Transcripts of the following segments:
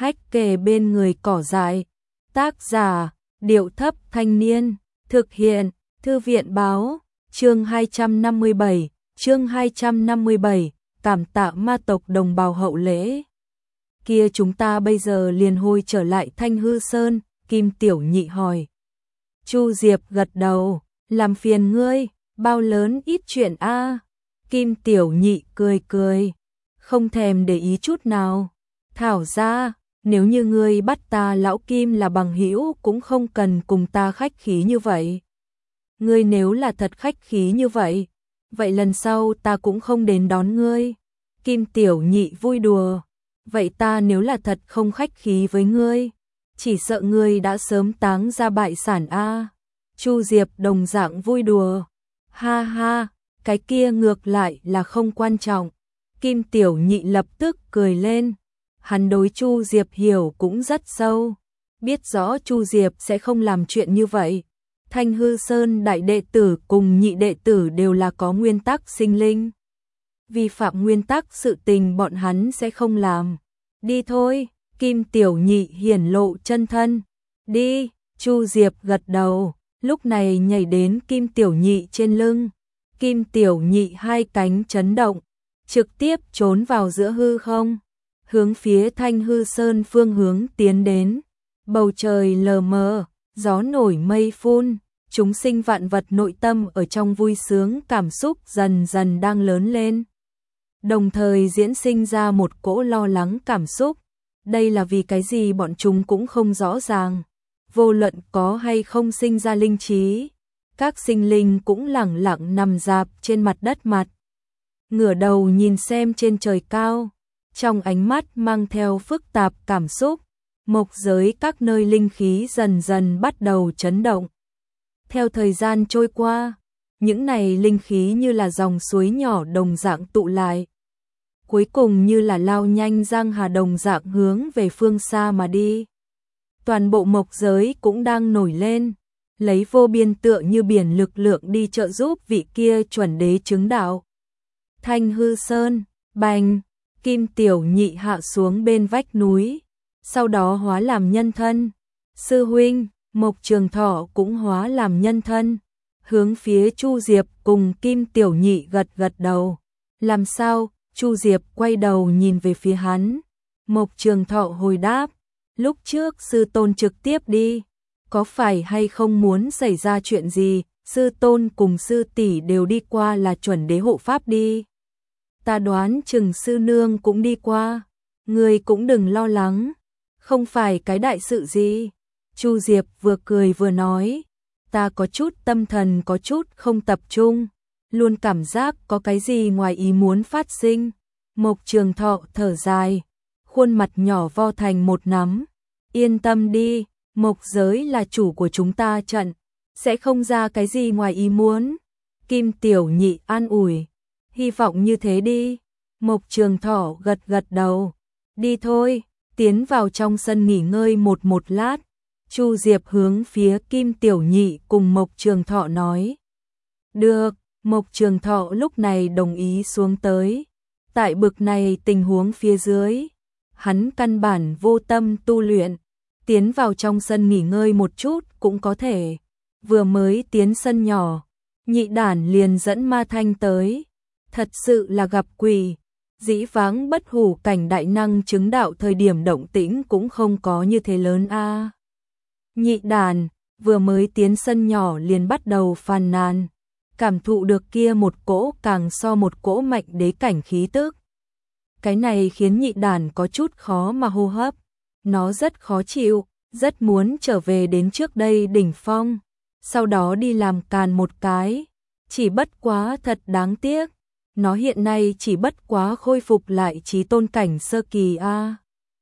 hách kề bên người cỏ dại. Tác giả, Điệu Thấp Thanh Niên. Thực hiện, Thư viện Báo. Chương 257, chương 257, cảm tạ ma tộc đồng bào hậu lễ. Kia chúng ta bây giờ liền hồi trở lại Thanh Hư Sơn, Kim Tiểu Nhị hỏi. Chu Diệp gật đầu, làm phiền ngươi, bao lớn ít chuyện a. Kim Tiểu Nhị cười cười, không thèm để ý chút nào. Thảo ra, nếu như ngươi bắt ta lão Kim là bằng hữu cũng không cần cùng ta khách khí như vậy. Ngươi nếu là thật khách khí như vậy, vậy lần sau ta cũng không đến đón ngươi. Kim Tiểu Nhị vui đùa, vậy ta nếu là thật không khách khí với ngươi, chỉ sợ ngươi đã sớm táng ra bại sản a. Chu Diệp đồng dạng vui đùa, ha ha, cái kia ngược lại là không quan trọng. Kim Tiểu Nhị lập tức cười lên, hắn đối Chu Diệp hiểu cũng rất sâu, biết rõ Chu Diệp sẽ không làm chuyện như vậy. Thanh Hư Sơn đại đệ tử cùng nhị đệ tử đều là có nguyên tắc sinh linh. Vi phạm nguyên tắc sự tình bọn hắn sẽ không làm. Đi thôi, Kim Tiểu Nhị hiển lộ chân thân. Đi, Chu Diệp gật đầu, lúc này nhảy đến Kim Tiểu Nhị trên lưng. Kim Tiểu Nhị hai cánh chấn động, trực tiếp trốn vào giữa hư không, hướng phía Thanh Hư Sơn phương hướng tiến đến. Bầu trời lờ mờ, gió nổi mây phun, chúng sinh vạn vật nội tâm ở trong vui sướng cảm xúc dần dần đang lớn lên. Đồng thời diễn sinh ra một cỗ lo lắng cảm xúc. Đây là vì cái gì bọn chúng cũng không rõ ràng. Vô luận có hay không sinh ra linh trí, các sinh linh cũng lẳng lặng nằm rạp trên mặt đất mặt. Ngửa đầu nhìn xem trên trời cao, trong ánh mắt mang theo phức tạp cảm xúc. Mộc giới các nơi linh khí dần dần bắt đầu chấn động. Theo thời gian trôi qua, những này linh khí như là dòng suối nhỏ đồng dạng tụ lại. Cuối cùng như là lao nhanh giang hà đồng dạng hướng về phương xa mà đi. Toàn bộ mộc giới cũng đang nổi lên, lấy vô biên tựa như biển lực lượng đi trợ giúp vị kia chuẩn đế chứng đạo. Thanh Hư Sơn, bành, Kim Tiểu Nhị hạ xuống bên vách núi, sau đó hóa làm nhân thân. Sư huynh, Mộc Trường Thọ cũng hóa làm nhân thân, hướng phía Chu Diệp cùng Kim Tiểu Nhị gật gật đầu. Làm sao? Chu Diệp quay đầu nhìn về phía hắn. Mộc Trường Thọ hồi đáp, lúc trước sư tôn trực tiếp đi, có phải hay không muốn xảy ra chuyện gì? Sư tôn cùng sư tỷ đều đi qua là chuẩn đế hộ pháp đi. Ta đoán chừng sư nương cũng đi qua, ngươi cũng đừng lo lắng, không phải cái đại sự gì. Chu Diệp vừa cười vừa nói, ta có chút tâm thần có chút không tập trung, luôn cảm giác có cái gì ngoài ý muốn phát sinh. Mộc Trường Thọ thở dài, khuôn mặt nhỏ vo thành một nắm. Yên tâm đi, mộc giới là chủ của chúng ta trận, sẽ không ra cái gì ngoài ý muốn. Kim Tiểu Nhị an ủi, hy vọng như thế đi. Mộc Trường Thọ gật gật đầu, đi thôi, tiến vào trong sân nghỉ ngơi một lát. Chu Diệp hướng phía Kim Tiểu Nhị cùng Mộc Trường Thọ nói. Được, Mộc Trường Thọ lúc này đồng ý xuống tới. Tại bực này tình huống phía dưới, hắn căn bản vô tâm tu luyện, tiến vào trong sân nghỉ ngơi một chút cũng có thể. Vừa mới tiến sân nhỏ, Nhị Đản liền dẫn Ma Thanh tới. Thật sự là gặp quỷ, dĩ vãng bất hủ cảnh đại năng chứng đạo thời điểm động tĩnh cũng không có như thế lớn a. Nhị Đản vừa mới tiến sân nhỏ liền bắt đầu phàn nàn, cảm thụ được kia một cỗ càng so một cỗ mạnh đế cảnh khí tức. Cái này khiến Nhị Đản có chút khó mà hô hấp, nó rất khó chịu, rất muốn trở về đến trước đây đỉnh phong, sau đó đi làm càn một cái, chỉ bất quá thật đáng tiếc, nó hiện nay chỉ bất quá khôi phục lại chí tôn cảnh sơ kỳ a.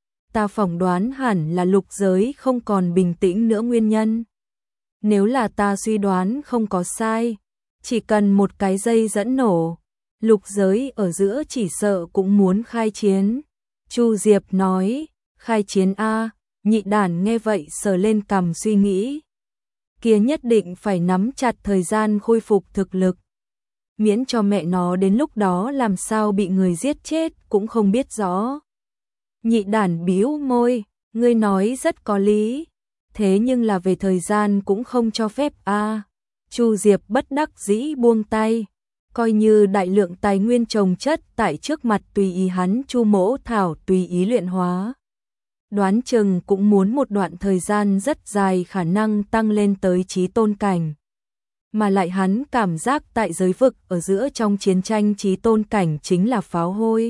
Ta phỏng đoán hẳn là lục giới không còn bình tĩnh nữa nguyên nhân. Nếu là ta suy đoán không có sai, chỉ cần một cái dây dẫn nổ, lục giới ở giữa chỉ sợ cũng muốn khai chiến. Chu Diệp nói, khai chiến a. Nhị Đản nghe vậy sờ lên cằm suy nghĩ. Kia nhất định phải nắm chặt thời gian khôi phục thực lực. Miễn cho mẹ nó đến lúc đó làm sao bị người giết chết cũng không biết rõ. Nhị đản bĩu môi, ngươi nói rất có lý, thế nhưng là về thời gian cũng không cho phép a. Chu Diệp bất đắc dĩ buông tay, coi như đại lượng tài nguyên trồng chất tại trước mặt tùy ý hắn Chu Mỗ Thảo tùy ý luyện hóa. Đoán chừng cũng muốn một đoạn thời gian rất dài khả năng tăng lên tới chí tôn cảnh. Mà lại hắn cảm giác tại giới vực ở giữa trong chiến tranh chí tôn cảnh chính là pháo hôi.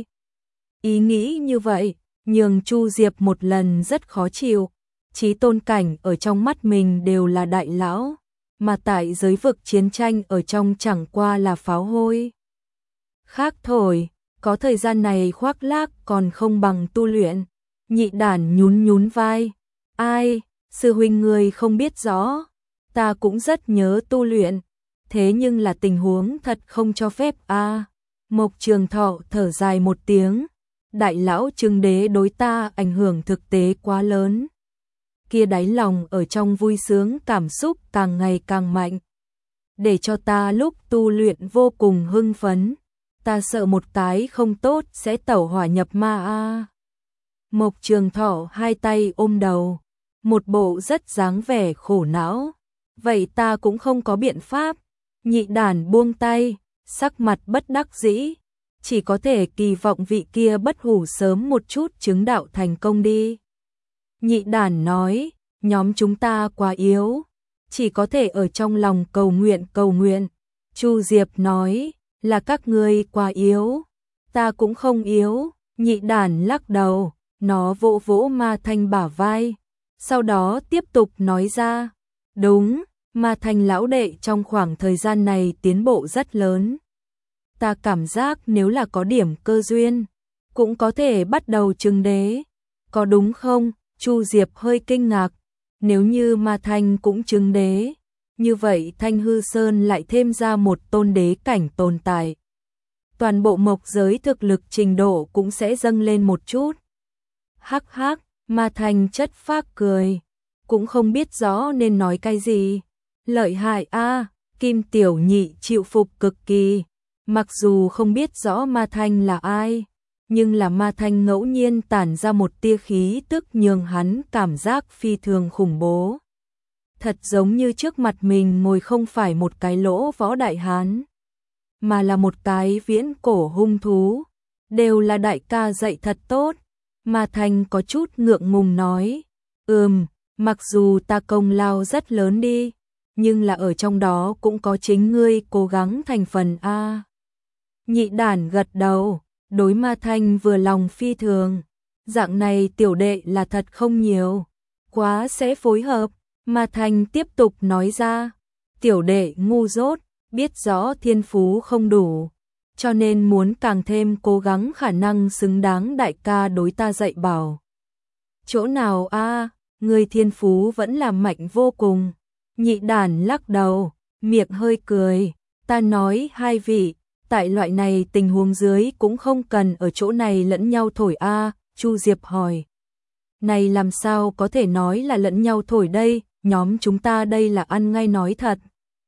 Ý nghĩ như vậy, nhường Chu Diệp một lần rất khó chịu. Chí tôn cảnh ở trong mắt mình đều là đại lão, mà tại giới vực chiến tranh ở trong chẳng qua là pháo hôi. Khác thổi, có thời gian này khoác lác còn không bằng tu luyện. Nhị đản nhún nhún vai, ai, sư huynh người không biết rõ, ta cũng rất nhớ tu luyện, thế nhưng là tình huống thật không cho phép a. Mộc Trường Thọ thở dài một tiếng, đại lão Trừng Đế đối ta ảnh hưởng thực tế quá lớn. Kia đáy lòng ở trong vui sướng cảm xúc càng ngày càng mạnh, để cho ta lúc tu luyện vô cùng hưng phấn, ta sợ một cái không tốt sẽ tẩu hỏa nhập ma a. Mộc Trường Thọ hai tay ôm đầu, một bộ rất dáng vẻ khổ não, vậy ta cũng không có biện pháp. Nhị đản buông tay, sắc mặt bất đắc dĩ, chỉ có thể kỳ vọng vị kia bất hủ sớm một chút chứng đạo thành công đi. Nhị đản nói, nhóm chúng ta quá yếu, chỉ có thể ở trong lòng cầu nguyện cầu nguyện. Chu Diệp nói, là các ngươi quá yếu, ta cũng không yếu. Nhị đản lắc đầu, nó vỗ vỗ Ma Thanh bả vai, sau đó tiếp tục nói ra, đúng, Ma Thanh lão đệ trong khoảng thời gian này tiến bộ rất lớn. Ta cảm giác nếu là có điểm cơ duyên, cũng có thể bắt đầu Trừng Đế, có đúng không? Chu Diệp hơi kinh ngạc, nếu như Ma Thanh cũng Trừng Đế, như vậy Thanh Hư Sơn lại thêm ra một tôn đế cảnh tồn tại. Toàn bộ mộc giới thực lực trình độ cũng sẽ dâng lên một chút. Hắc hắc, Ma Thanh chất phác cười, cũng không biết rõ nên nói cái gì. Lợi hại a, Kim Tiểu Nhị chịu phục cực kỳ, mặc dù không biết rõ Ma Thanh là ai, nhưng là Ma Thanh ngẫu nhiên tản ra một tia khí tức nhường hắn cảm giác phi thường khủng bố. Thật giống như trước mặt mình ngồi không phải một cái lỗ võ đại hán, mà là một cái viễn cổ hung thú, đều là đại ca dạy thật tốt. Ma Thanh có chút ngượng ngùng nói, mặc dù ta công lao rất lớn đi, nhưng là ở trong đó cũng có chính ngươi cố gắng thành phần a. Nhị đản gật đầu, đối Ma Thanh vừa lòng phi thường, dạng này tiểu đệ là thật không nhiều, quá sẽ phối hợp. Ma Thanh tiếp tục nói ra, tiểu đệ ngu dốt, biết rõ thiên phú không đủ, cho nên muốn càng thêm cố gắng khả năng xứng đáng đại ca đối ta dạy bảo. Chỗ nào a, người thiên phú vẫn là mạnh vô cùng. Nhị đản lắc đầu, miệng hơi cười, ta nói hai vị, tại loại này tình huống dưới cũng không cần ở chỗ này lẫn nhau thổi a. Chu Diệp hỏi, này làm sao có thể nói là lẫn nhau thổi đây, nhóm chúng ta đây là ăn ngay nói thật.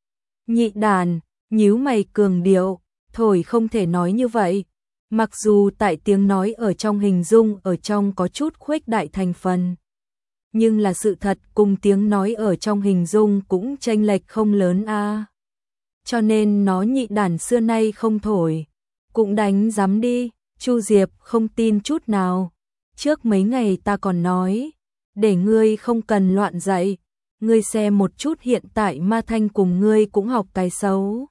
Nhị đản nhíu mày cường điệu, thổi không thể nói như vậy, mặc dù tại tiếng nói ở trong hình dung ở trong có chút khuếch đại thành phần, nhưng là sự thật cùng tiếng nói ở trong hình dung cũng chênh lệch không lớn a. Cho nên nó nhị đản xưa nay không thổi, cũng đánh dám đi. Chu Diệp không tin chút nào, trước mấy ngày ta còn nói, để ngươi không cần loạn dạy, ngươi xem một chút hiện tại Ma Thanh cùng ngươi cũng học cái xấu.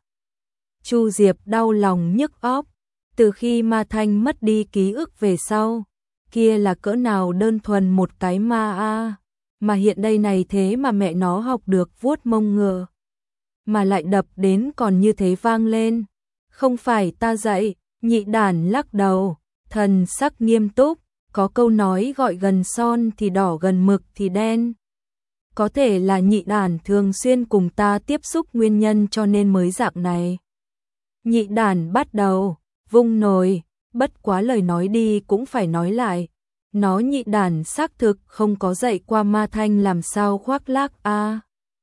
Chu Diệp đau lòng nhức óc, từ khi Ma Thanh mất đi ký ức về sau, kia là cỡ nào đơn thuần một cái ma a, mà hiện đây này thế mà mẹ nó học được vuốt mông ngựa, mà lại đập đến còn như thế vang lên. Không phải ta dạy. Nhị đản lắc đầu, thần sắc nghiêm túc, có câu nói gọi gần son thì đỏ gần mực thì đen. Có thể là nhị đản thường xuyên cùng ta tiếp xúc nguyên nhân cho nên mới dạng này. Nhị đản bắt đầu vung nồi, bất quá lời nói đi cũng phải nói lại. Nó nhị đản xác thực không có dạy qua Ma Thanh làm sao khoác lác a.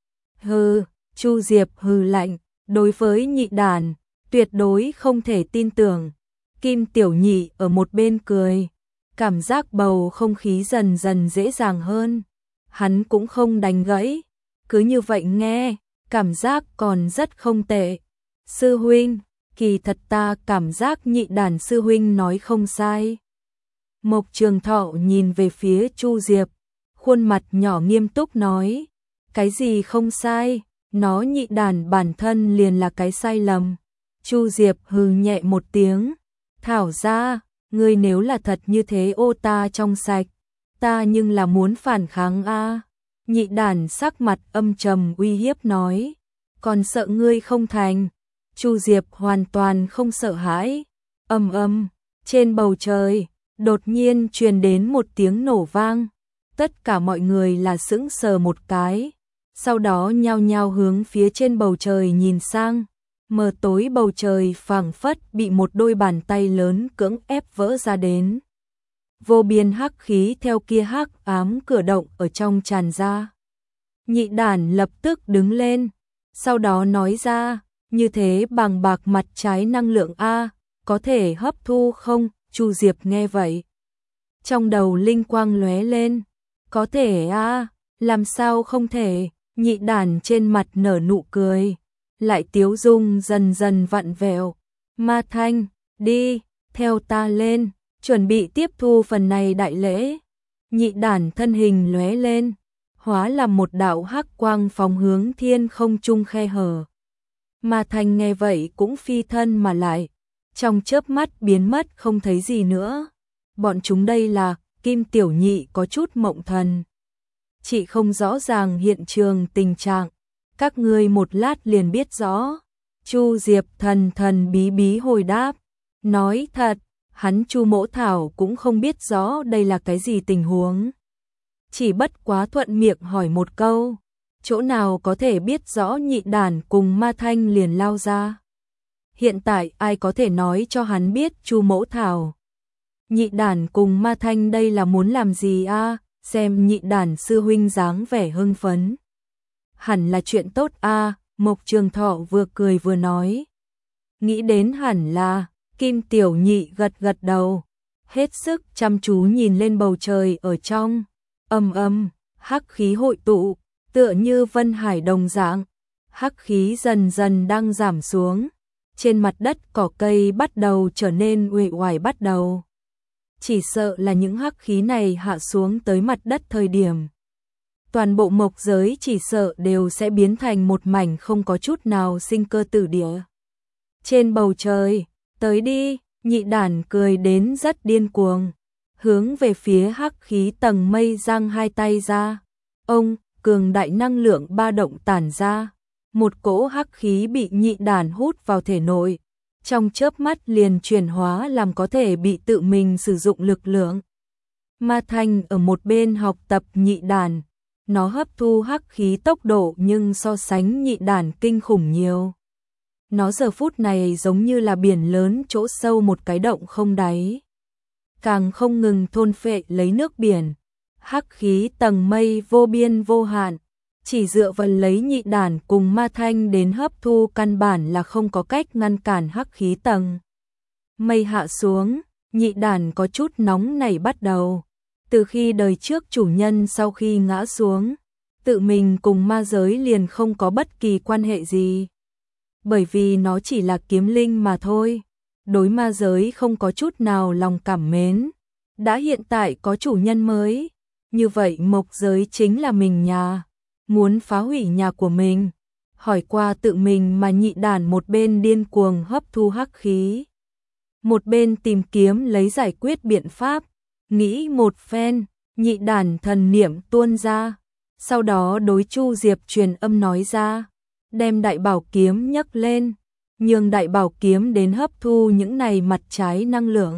Hừ, Chu Diệp hừ lạnh, đối với nhị đản tuyệt đối không thể tin tưởng. Kim Tiểu Nhị ở một bên cười, cảm giác bầu không khí dần dần dễ dàng hơn. Hắn cũng không đánh gãy, cứ như vậy nghe, cảm giác còn rất không tệ. Sư huynh, kỳ thật ta cảm giác Nhị Đàn sư huynh nói không sai. Mộc Trường Thọ nhìn về phía Chu Diệp, khuôn mặt nhỏ nghiêm túc nói, cái gì không sai, nó Nhị Đàn bản thân liền là cái sai lầm. Chu Diệp hừ nhẹ một tiếng, thảo ra, ngươi nếu là thật như thế ô ta trong sạch, ta nhưng là muốn phản kháng a. Nhị Đàn sắc mặt âm trầm uy hiếp nói, còn sợ ngươi không thành. Chu Diệp hoàn toàn không sợ hãi. Trên bầu trời, đột nhiên truyền đến một tiếng nổ vang. Tất cả mọi người là sững sờ một cái, sau đó nhao nhao hướng phía trên bầu trời nhìn sang. Mờ tối bầu trời phảng phất bị một đôi bàn tay lớn cưỡng ép vỡ ra đến. Vô biên hắc khí theo kia hắc ám cửa động ở trong tràn ra. Nhị Đàn lập tức đứng lên, sau đó nói ra, như thế bằng bạc mặt trái năng lượng A, có thể hấp thu không? Chu Diệp nghe vậy, trong đầu linh quang lóe lên, có thể A, làm sao không thể? Nhị Đàn trên mặt nở nụ cười, lại tiếu dung dần dần vặn vẹo. Ma Thanh, đi, theo ta lên, chuẩn bị tiếp thu phần này đại lễ. Nhị Đàn thân hình lóe lên, hóa làm một đạo hắc quang phóng hướng thiên không trung khe hở. Ma Thanh nghe vậy cũng phi thân mà lại, trong chớp mắt biến mất không thấy gì nữa. Bọn chúng đây là, Kim Tiểu Nhị có chút mộng thần. Chị không rõ ràng hiện trường tình trạng, các ngươi một lát liền biết rõ. Chu Diệp thần thần bí bí hồi đáp, nói thật, hắn Chu Mỗ Thảo cũng không biết rõ đây là cái gì tình huống. Chỉ bất quá thuận miệng hỏi một câu, chỗ nào có thể biết rõ Nhị Đàn cùng Ma Thanh liền lao ra. Hiện tại ai có thể nói cho hắn biết Chu Mỗ Thảo? Nhị Đàn cùng Ma Thanh đây là muốn làm gì a? Xem Nhị Đàn sư huynh dáng vẻ hưng phấn. Hẳn là chuyện tốt a, Mộc Trường Thọ vừa cười vừa nói. Nghĩ đến hẳn là, Kim Tiểu Nhị gật gật đầu, hết sức chăm chú nhìn lên bầu trời ở trong. Hắc khí hội tụ, tựa như vân hải đồng dạng. Hắc khí dần dần đang giảm xuống, trên mặt đất cỏ cây bắt đầu trở nên uể oải bắt đầu. Chỉ sợ là những hắc khí này hạ xuống tới mặt đất thời điểm, toàn bộ mộc giới chỉ sợ đều sẽ biến thành một mảnh không có chút nào sinh cơ tử địa. Trên bầu trời, tới đi, Nhị Đàn cười đến rất điên cuồng, hướng về phía hắc khí tầng mây giang hai tay ra. Ông, cường đại năng lượng ba động tản ra, một cỗ hắc khí bị Nhị Đàn hút vào thể nội, trong chớp mắt liền chuyển hóa làm có thể bị tự mình sử dụng lực lượng. Ma Thanh ở một bên học tập Nhị Đàn, nó hấp thu hắc khí tốc độ nhưng so sánh Nhị Đàn kinh khủng nhiều. Nó giờ phút này giống như là biển lớn chỗ sâu một cái động không đáy, càng không ngừng thôn phệ lấy nước biển. Hắc khí tầng mây vô biên vô hạn, chỉ dựa vào lấy Nhị Đàn cùng Ma Thanh đến hấp thu căn bản là không có cách ngăn cản hắc khí tầng mây hạ xuống. Nhị Đàn có chút nóng nảy bắt đầu. Từ khi đời trước chủ nhân sau khi ngã xuống, tự mình cùng ma giới liền không có bất kỳ quan hệ gì. Bởi vì nó chỉ là kiếm linh mà thôi, đối ma giới không có chút nào lòng cảm mến. Đã hiện tại có chủ nhân mới, như vậy mộc giới chính là mình nhà, muốn phá hủy nhà của mình. Hỏi qua tự mình mà Nhị Đàn một bên điên cuồng hấp thu hắc khí, một bên tìm kiếm lấy giải quyết biện pháp. Nghĩ một phen, Nhị Đàn thần niệm tuôn ra, sau đó đối Chu Diệp truyền âm nói ra, đem đại bảo kiếm nhấc lên, nhường đại bảo kiếm đến hấp thu những này mặt trái năng lượng.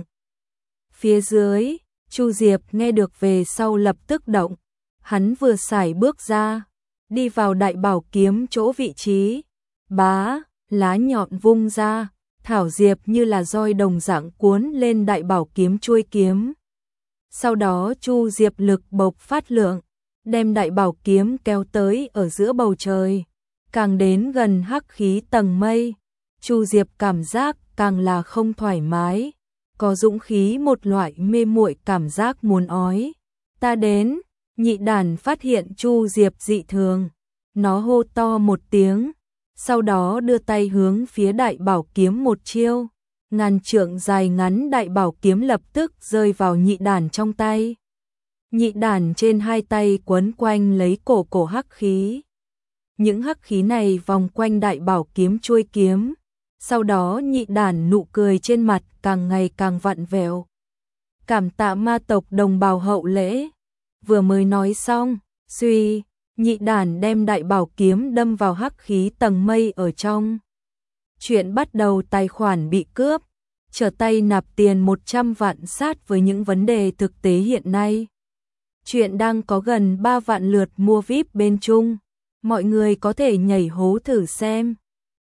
Phía dưới, Chu Diệp nghe được về sau lập tức động, hắn vừa sải bước ra, đi vào đại bảo kiếm chỗ vị trí, bá, lá nhọn vung ra, thảo diệp như là roi đồng dạng cuốn lên đại bảo kiếm chuôi kiếm. Sau đó Chu Diệp lực bộc phát lượng, đem đại bảo kiếm kéo tới ở giữa bầu trời, càng đến gần hắc khí tầng mây, Chu Diệp cảm giác càng là không thoải mái, có dũng khí một loại mê muội cảm giác muốn ói. Ta đến, nhị đàn phát hiện Chu Diệp dị thường. Nó hô to một tiếng, sau đó đưa tay hướng phía đại bảo kiếm một chiêu. Ngàn trượng dài ngắn đại bảo kiếm lập tức rơi vào nhị đàn trong tay. Nhị đàn trên hai tay quấn quanh lấy cổ hắc khí. Những hắc khí này vòng quanh đại bảo kiếm chuôi kiếm. Sau đó nhị đàn nụ cười trên mặt càng ngày càng vặn vẹo. Cảm tạ ma tộc đồng bào hậu lễ. Vừa mới nói xong, suy, nhị đàn đem đại bảo kiếm đâm vào hắc khí tầng mây ở trong. Chuyện bắt đầu tài khoản bị cướp, trở tay nạp tiền 100 vạn sát với những vấn đề thực tế hiện nay. Chuyện đang có gần 3 vạn lượt mua VIP bên Trung. Mọi người có thể nhảy hố thử xem.